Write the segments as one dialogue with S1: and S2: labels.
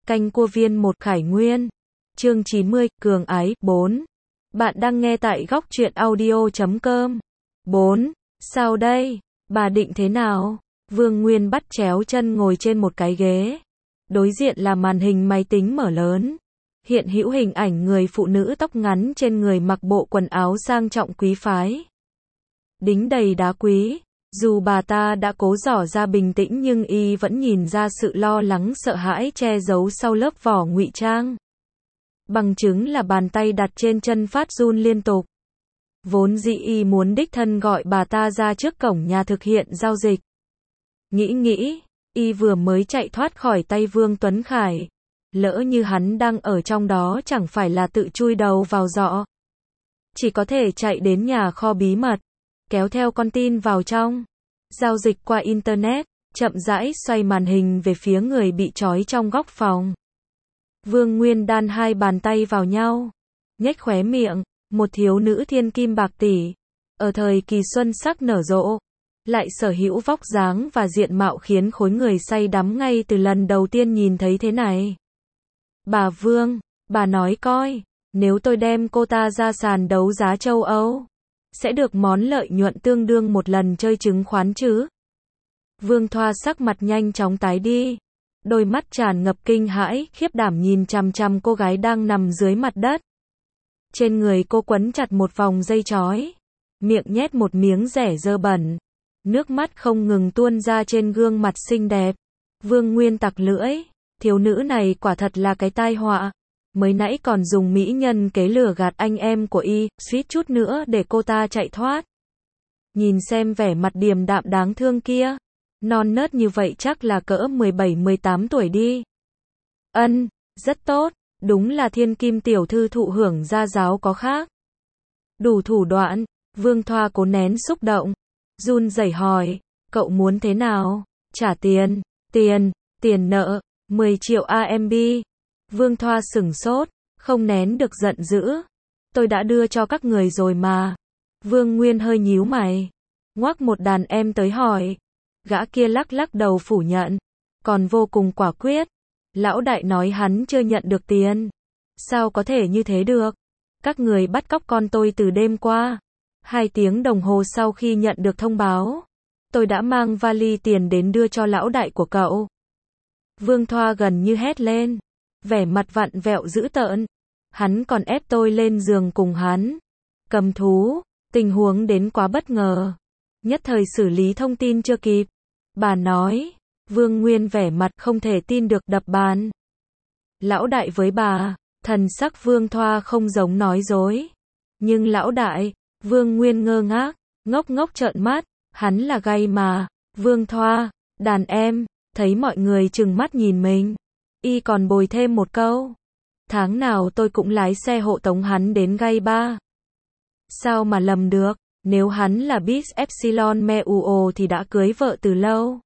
S1: Canh cua viên một Khải Nguyên. Chương 90, Cường ái, 4. Bạn đang nghe tại góc truyện audio.com. 4. Sao đây? Bà định thế nào? Vương Nguyên bắt chéo chân ngồi trên một cái ghế. Đối diện là màn hình máy tính mở lớn. Hiện hữu hình ảnh người phụ nữ tóc ngắn trên người mặc bộ quần áo sang trọng quý phái. Đính đầy đá quý. Dù bà ta đã cố tỏ ra bình tĩnh nhưng y vẫn nhìn ra sự lo lắng sợ hãi che giấu sau lớp vỏ ngụy trang. Bằng chứng là bàn tay đặt trên chân phát run liên tục. Vốn dĩ y muốn đích thân gọi bà ta ra trước cổng nhà thực hiện giao dịch. Nghĩ, y vừa mới chạy thoát khỏi tay Vương Tuấn Khải. Lỡ như hắn đang ở trong đó chẳng phải là tự chui đầu vào giọ. Chỉ có thể chạy đến nhà kho bí mật, kéo theo con tin vào trong. Giao dịch qua Internet, chậm rãi xoay màn hình về phía người bị trói trong góc phòng. Vương Nguyên đan hai bàn tay vào nhau, nhếch khóe miệng, một thiếu nữ thiên kim bạc tỷ, ở thời kỳ xuân sắc nở rộ, lại sở hữu vóc dáng và diện mạo khiến khối người say đắm ngay từ lần đầu tiên nhìn thấy thế này. Bà Vương, bà nói coi, nếu tôi đem cô ta ra sàn đấu giá châu Âu, sẽ được món lợi nhuận tương đương một lần chơi chứng khoán chứ? Vương Thoa sắc mặt nhanh chóng tái đi, đôi mắt tràn ngập kinh hãi, khiếp đảm nhìn chằm chằm cô gái đang nằm dưới mặt đất. Trên người cô quấn chặt một vòng dây trói, miệng nhét một miếng dẻ dơ bẩn, nước mắt không ngừng tuôn ra trên gương mặt xinh đẹp. Vương Nguyên tặc lưỡi, thiếu nữ này quả thật là cái tai họa. Mới nãy còn dùng mỹ nhân kế lừa gạt anh em của y, suýt chút nữa để cô ta chạy thoát. Nhìn xem vẻ mặt điềm đạm đáng thương kia, non nớt như vậy chắc là cỡ 17-18 tuổi đi. Rất tốt, đúng là thiên kim tiểu thư thụ hưởng gia giáo có khác. Đủ thủ đoạn, Vương Thoa cố nén xúc động, run rẩy hỏi, cậu muốn thế nào? Trả tiền nợ, 10 triệu AMB. Vương Thoa sửng sốt, không nén được giận dữ. Tôi đã đưa cho các người rồi mà. Vương Nguyên hơi nhíu mày, ngoắc một đàn em tới hỏi. Gã kia lắc lắc đầu phủ nhận, còn vô cùng quả quyết. Lão đại nói hắn chưa nhận được tiền. Sao có thể như thế được? Các người bắt cóc con tôi từ đêm qua. 2 tiếng đồng hồ sau khi nhận được thông báo, tôi đã mang vali tiền đến đưa cho lão đại của cậu. Vương Thoa gần như hét lên, vẻ mặt vặn vẹo dữ tợn. Hắn còn ép tôi lên giường cùng hắn. Cầm thú, tình huống đến quá bất ngờ. Nhất thời xử lý thông tin chưa kịp. Bà nói, Vương Nguyên vẻ mặt không thể tin được đập bàn. Lão đại với bà, thần sắc Vương Thoa không giống nói dối. Nhưng lão đại, Vương Nguyên ngơ ngác, ngốc ngốc trợn mắt, hắn là gay mà. Vương Thoa, đàn em, thấy mọi người trừng mắt nhìn mình. Y còn bồi thêm một câu. Tháng nào tôi cũng lái xe hộ tống hắn đến gay ba. Sao mà lầm được, nếu hắn là Bis Epsilon Meuo thì đã cưới vợ từ lâu.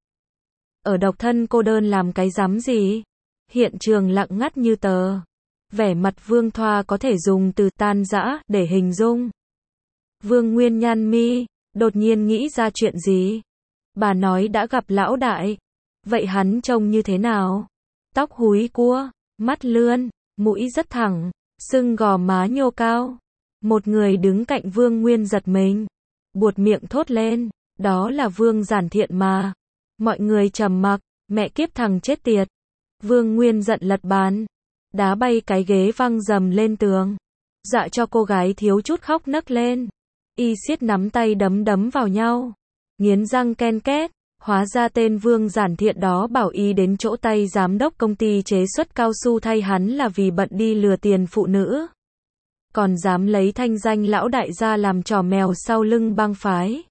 S1: Ở độc thân cô đơn làm cái rắm gì? Hiện trường lặng ngắt như tờ. Vẻ mặt Vương Thoa có thể dùng từ tan rã để hình dung. Vương Nguyên nhăn mi, đột nhiên nghĩ ra chuyện gì? Bà nói đã gặp lão đại. Vậy hắn trông như thế nào? Tóc húi cua, mắt lươn, mũi rất thẳng, sưng gò má nhô cao. Một người đứng cạnh Vương Nguyên giật mình, buột miệng thốt lên, đó là Vương Giản Thiện mà. Mọi người trầm mặc, mẹ kiếp thằng chết tiệt. Vương Nguyên giận lật bàn, đá bay cái ghế văng dầm lên tường, dọa cho cô gái thiếu chút khóc nấc lên. Y siết nắm tay đấm vào nhau, nghiến răng ken két. Hóa ra tên Vương Giản Thiện đó bảo y đến chỗ tay giám đốc công ty chế xuất cao su thay hắn là vì bận đi lừa tiền phụ nữ. Còn dám lấy thanh danh lão đại ra làm trò mèo sau lưng bang phái.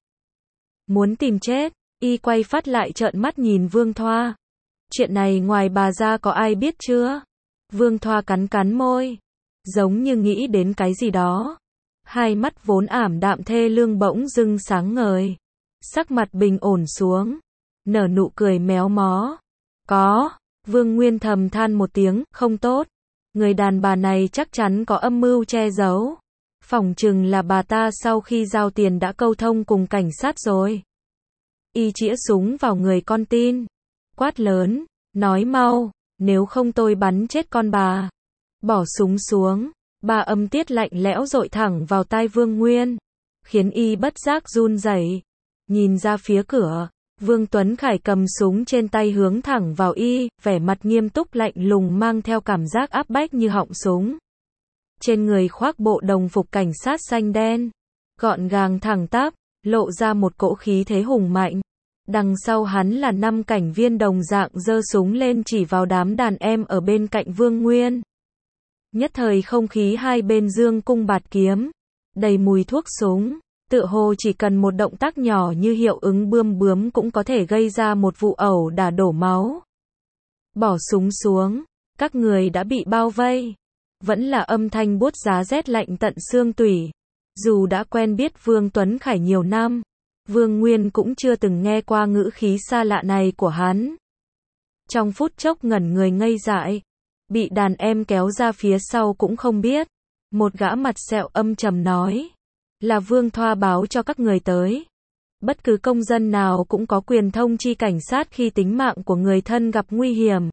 S1: Muốn tìm chết, y quay phát lại trợn mắt nhìn Vương Thoa. Chuyện này ngoài bà ra có ai biết chưa? Vương Thoa cắn môi, giống như nghĩ đến cái gì đó. Hai mắt vốn ảm đạm thê lương bỗng dưng sáng ngời. Sắc mặt bình ổn xuống, nở nụ cười méo mó. Có, Vương Nguyên thầm than một tiếng, không tốt. Người đàn bà này chắc chắn có âm mưu che giấu. Phỏng chừng là bà ta sau khi giao tiền đã câu thông cùng cảnh sát rồi. Y chĩa súng vào người con tin, quát lớn, nói mau, Nếu không tôi bắn chết con bà. Bỏ súng xuống. Ba âm tiết lạnh lẽo dội thẳng vào tai Vương Nguyên, khiến y bất giác run rẩy. Nhìn ra phía cửa, Vương Tuấn Khải cầm súng trên tay hướng thẳng vào y, vẻ mặt nghiêm túc lạnh lùng mang theo cảm giác áp bách như họng súng. Trên người khoác bộ đồng phục cảnh sát xanh đen, gọn gàng thẳng tắp, lộ ra một cỗ khí thế hùng mạnh. Đằng sau hắn là 5 cảnh viên đồng dạng giơ súng lên chỉ vào đám đàn em ở bên cạnh Vương Nguyên. Nhất thời không khí hai bên dương cung bạt kiếm, đầy mùi thuốc súng, tựa hồ chỉ cần một động tác nhỏ như hiệu ứng bươm bướm cũng có thể gây ra một vụ ẩu đả đổ máu. Bỏ súng xuống, các người đã bị bao vây. Vẫn là âm thanh buốt giá rét lạnh tận xương tủy. Dù đã quen biết Vương Tuấn Khải nhiều năm, Vương Nguyên cũng chưa từng nghe qua ngữ khí xa lạ này của hắn. Trong phút chốc ngẩn người ngây dại, bị đàn em kéo ra phía sau cũng không biết. Một gã mặt sẹo âm trầm nói, là Vương Thoa báo cho các người tới. Bất cứ công dân nào cũng có quyền thông chi cảnh sát khi tính mạng của người thân gặp nguy hiểm.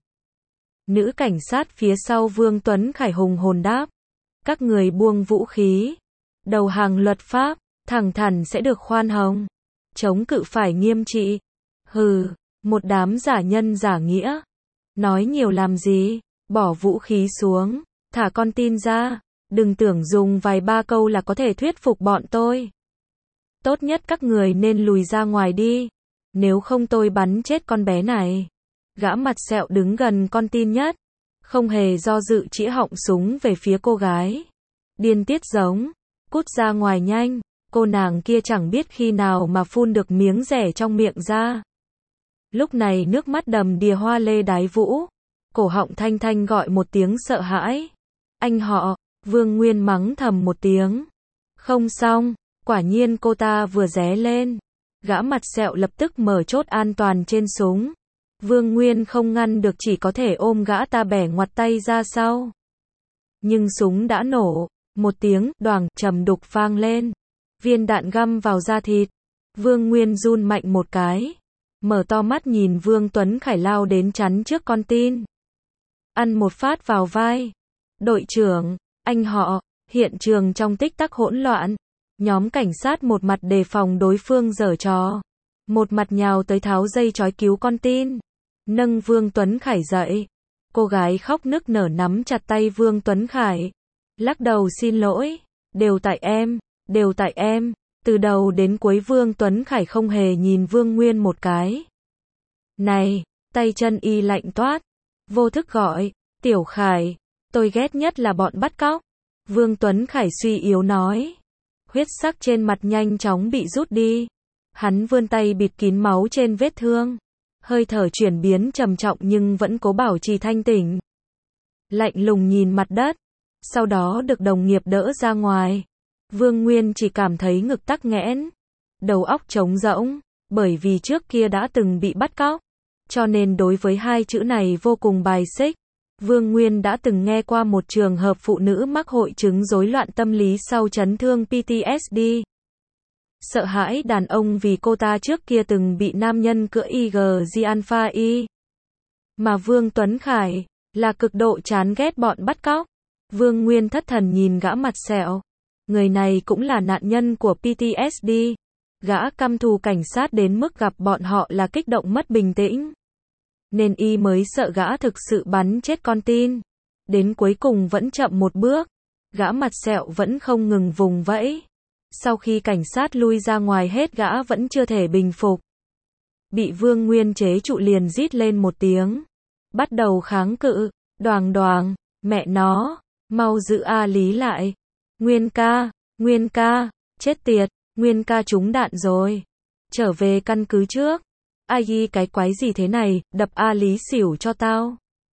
S1: Nữ cảnh sát phía sau Vương Tuấn Khải hùng hồn đáp, các người buông vũ khí, đầu hàng luật pháp, thẳng thắn sẽ được khoan hồng. Chống cự phải nghiêm trị. Hừ, một đám giả nhân giả nghĩa. Nói nhiều làm gì, bỏ vũ khí xuống, thả con tin ra, đừng tưởng dùng vài ba câu là có thể thuyết phục bọn tôi. Tốt nhất các người nên lùi ra ngoài đi, nếu không tôi bắn chết con bé này. Gã mặt sẹo đứng gần con tin nhất, không hề do dự chĩa họng súng về phía cô gái. Điên tiết giống, cút ra ngoài nhanh. Cô nàng kia chẳng biết khi nào mà phun được miếng rẻ trong miệng ra. Lúc này nước mắt đầm đìa hoa lê đái vũ, cổ họng thanh thanh gọi một tiếng sợ hãi. Anh họ, Vương Nguyên mắng thầm một tiếng. Không xong, quả nhiên cô ta vừa ré lên. Gã mặt sẹo lập tức mở chốt an toàn trên súng. Vương Nguyên không ngăn được chỉ có thể ôm gã ta bẻ ngoặt tay ra sau. Nhưng súng đã nổ, một tiếng đoàng trầm đục vang lên. Viên đạn găm vào da thịt. Vương Nguyên run mạnh một cái, mở to mắt nhìn Vương Tuấn Khải lao đến chắn trước con tin. Ăn một phát vào vai. Đội trưởng, anh họ, hiện trường trong tích tắc hỗn loạn. Nhóm cảnh sát một mặt đề phòng đối phương giở trò, một mặt nhào tới tháo dây trói cứu con tin. Nâng Vương Tuấn Khải dậy. Cô gái khóc nức nở nắm chặt tay Vương Tuấn Khải. Lắc đầu xin lỗi. Đều tại em. Đều tại em. Từ đầu đến cuối Vương Tuấn Khải không hề nhìn Vương Nguyên một cái. Này, tay chân y lạnh toát. Vô thức gọi, Tiểu Khải, tôi ghét nhất là bọn bắt cóc. Vương Tuấn Khải suy yếu nói. Huyết sắc trên mặt nhanh chóng bị rút đi. Hắn vươn tay bịt kín máu trên vết thương. Hơi thở chuyển biến trầm trọng nhưng vẫn cố bảo trì thanh tỉnh. Lạnh lùng nhìn mặt đất. Sau đó được đồng nghiệp đỡ ra ngoài. Vương Nguyên chỉ cảm thấy ngực tắc nghẽn, đầu óc trống rỗng, bởi vì trước kia đã từng bị bắt cóc, cho nên đối với hai chữ này vô cùng bài xích. Vương Nguyên đã từng nghe qua một trường hợp phụ nữ mắc hội chứng rối loạn tâm lý sau chấn thương PTSD. Sợ hãi đàn ông vì cô ta trước kia từng bị nam nhân cưỡi IG Alpha Y. Mà Vương Tuấn Khải là cực độ chán ghét bọn bắt cóc. Vương Nguyên thất thần nhìn gã mặt sẹo. Người này cũng là nạn nhân của PTSD. Gã căm thù cảnh sát đến mức gặp bọn họ là kích động mất bình tĩnh. Nên y mới sợ gã thực sự bắn chết con tin. Đến cuối cùng vẫn chậm một bước. Gã mặt sẹo vẫn không ngừng vùng vẫy. Sau khi cảnh sát lui ra ngoài hết gã vẫn chưa thể bình phục. Bị Vương Nguyên chế trụ liền rít lên một tiếng. Bắt đầu kháng cự. Đoàng đoàng, mẹ nó, mau giữ A Lý lại. Nguyên ca, chết tiệt, Nguyên ca trúng đạn rồi. Trở về căn cứ trước. Ai cái quái gì thế này, đập A Lý xỉu cho tao.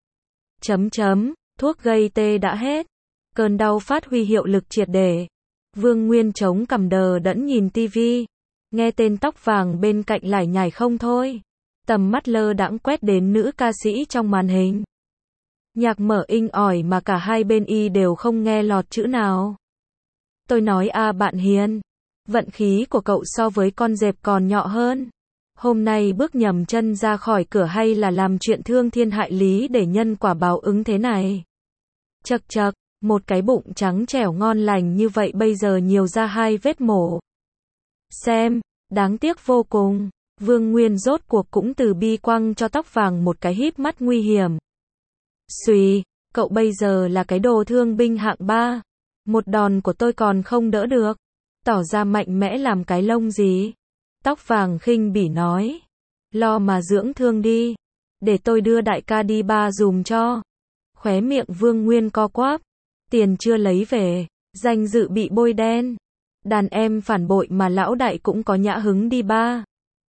S1: Thuốc gây tê đã hết. Cơn đau phát huy hiệu lực triệt để. Vương Nguyên chống cằm đờ đẫn nhìn tivi. Nghe tên tóc vàng bên cạnh lải nhải không thôi. Tầm mắt lơ đãng quét đến nữ ca sĩ trong màn hình. Nhạc mở inh ỏi mà cả hai bên y đều không nghe lọt chữ nào. Tôi nói bạn Hiền, vận khí của cậu so với con dẹp còn nhọ hơn. Hôm nay bước nhầm chân ra khỏi cửa hay là làm chuyện thương thiên hại lý để nhân quả báo ứng thế này? Chậc chậc, một cái bụng trắng trẻo ngon lành như vậy bây giờ nhiều ra 2 vết mổ. Xem, đáng tiếc vô cùng. Vương Nguyên rốt cuộc cũng từ bi quăng cho tóc vàng một cái híp mắt nguy hiểm. Xùy, cậu bây giờ là cái đồ thương binh hạng 3. Một đòn của tôi còn không đỡ được. Tỏ ra mạnh mẽ làm cái lông gì? Tóc vàng khinh bỉ nói. Lo mà dưỡng thương đi. Để tôi đưa đại ca đi ba dùm cho. Khóe miệng Vương Nguyên co quắp. Tiền chưa lấy về, danh dự bị bôi đen. Đàn em phản bội mà lão đại cũng có nhã hứng đi ba.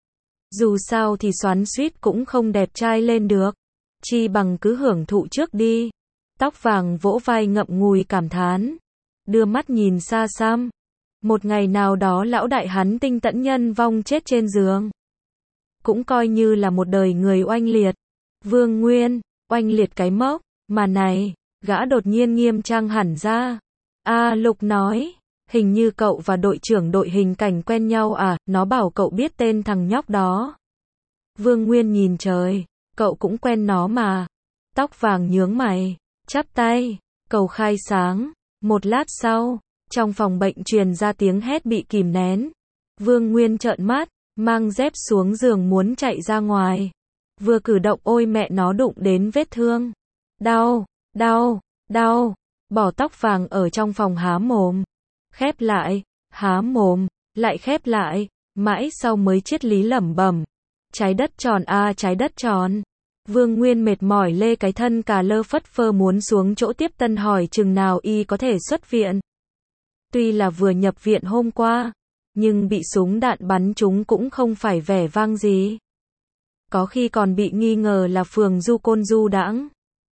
S1: Dù sao thì xoắn xuýt cũng không đẹp trai lên được. Chi bằng cứ hưởng thụ trước đi. Tóc vàng vỗ vai ngậm ngùi cảm thán. Đưa mắt nhìn xa xăm. Một ngày nào đó lão đại hắn tinh tẫn nhân vong chết trên giường. Cũng coi như là một đời người oanh liệt. Vương Nguyên, oanh liệt cái mốc. Mà này, gã đột nhiên nghiêm trang hẳn ra. Lục nói. Hình như cậu và đội trưởng đội hình cảnh quen nhau à, nó bảo cậu biết tên thằng nhóc đó. Vương Nguyên nhìn trời, cậu cũng quen nó mà. Tóc vàng nhướng mày, chắp tay, cầu khai sáng. Một lát sau, trong phòng bệnh truyền ra tiếng hét bị kìm nén. Vương Nguyên trợn mắt, mang dép xuống giường muốn chạy ra ngoài. Vừa cử động ôi mẹ nó đụng đến vết thương. Đau, đau, đau, bỏ tóc vàng ở trong phòng há mồm. Khép lại, há mồm, lại khép lại, mãi sau mới triết lý lẩm bẩm. Trái đất tròn trái đất tròn. Vương Nguyên mệt mỏi lê cái thân cà lơ phất phơ muốn xuống chỗ tiếp tân hỏi chừng nào y có thể xuất viện. Tuy là vừa nhập viện hôm qua, nhưng bị súng đạn bắn trúng cũng không phải vẻ vang gì. Có khi còn bị nghi ngờ là phường du côn du đãng.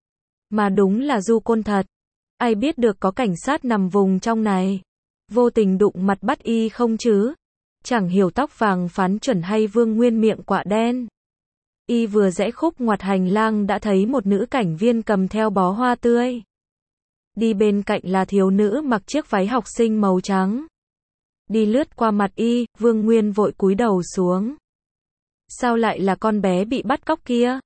S1: Mà đúng là du côn thật. Ai biết được có cảnh sát nằm vùng trong này. Vô tình đụng mặt bắt y không chứ? Chẳng hiểu tóc vàng phán chuẩn hay Vương Nguyên miệng quạ đen. Y vừa rẽ khúc ngoặt hành lang đã thấy một nữ cảnh viên cầm theo bó hoa tươi. Đi bên cạnh là thiếu nữ mặc chiếc váy học sinh màu trắng. Đi lướt qua mặt y, Vương Nguyên vội cúi đầu xuống. Sao lại là con bé bị bắt cóc kia?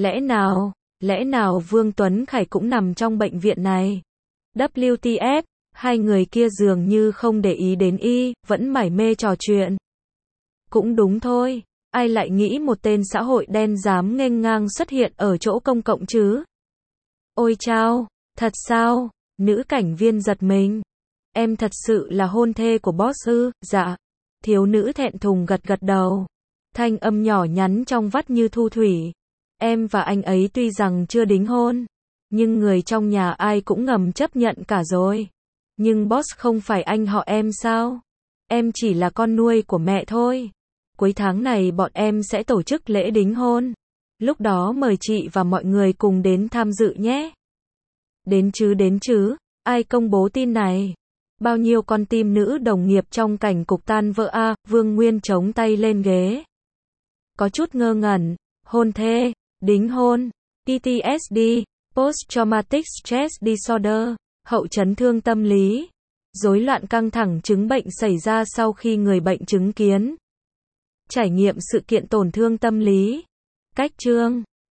S1: Lẽ nào Vương Tuấn Khải cũng nằm trong bệnh viện này? WTF, hai người kia dường như không để ý đến y, vẫn mải mê trò chuyện. Cũng đúng thôi, ai lại nghĩ một tên xã hội đen dám nghênh ngang xuất hiện ở chỗ công cộng chứ? Ôi chao, thật sao? Nữ cảnh viên giật mình. Em thật sự là hôn thê của boss ư? Dạ. Thiếu nữ thẹn thùng gật gật đầu. Thanh âm nhỏ nhắn trong vắt như thu thủy. Em và anh ấy tuy rằng chưa đính hôn, nhưng người trong nhà ai cũng ngầm chấp nhận cả rồi. Nhưng boss không phải anh họ em sao? Em chỉ là con nuôi của mẹ thôi. Cuối tháng này bọn em sẽ tổ chức lễ đính hôn. Lúc đó mời chị và mọi người cùng đến tham dự nhé. Đến chứ, ai công bố tin này? Bao nhiêu con tim nữ đồng nghiệp trong cảnh cục tan vỡ Vương Nguyên chống tay lên ghế. Có chút ngơ ngẩn, hôn thê, đính hôn, PTSD, Post-Traumatic Stress Disorder, hậu chấn thương tâm lý, rối loạn căng thẳng chứng bệnh xảy ra sau khi người bệnh chứng kiến. Trải nghiệm sự kiện tổn thương tâm lý. Cách chương